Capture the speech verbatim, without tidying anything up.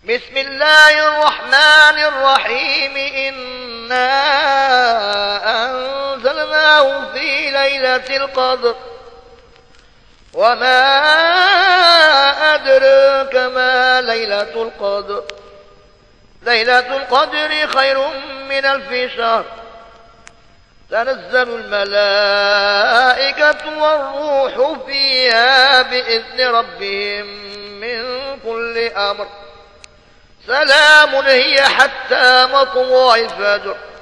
بسم الله الرحمن الرحيم إنا أنزلناه في ليلة القدر وما أدراك ما ليلة القدر ليلة القدر خير من ألف شهر تنزل الملائكة والروح فيها بإذن ربهم من كل أمر سلام هي حتى مطلع الفجر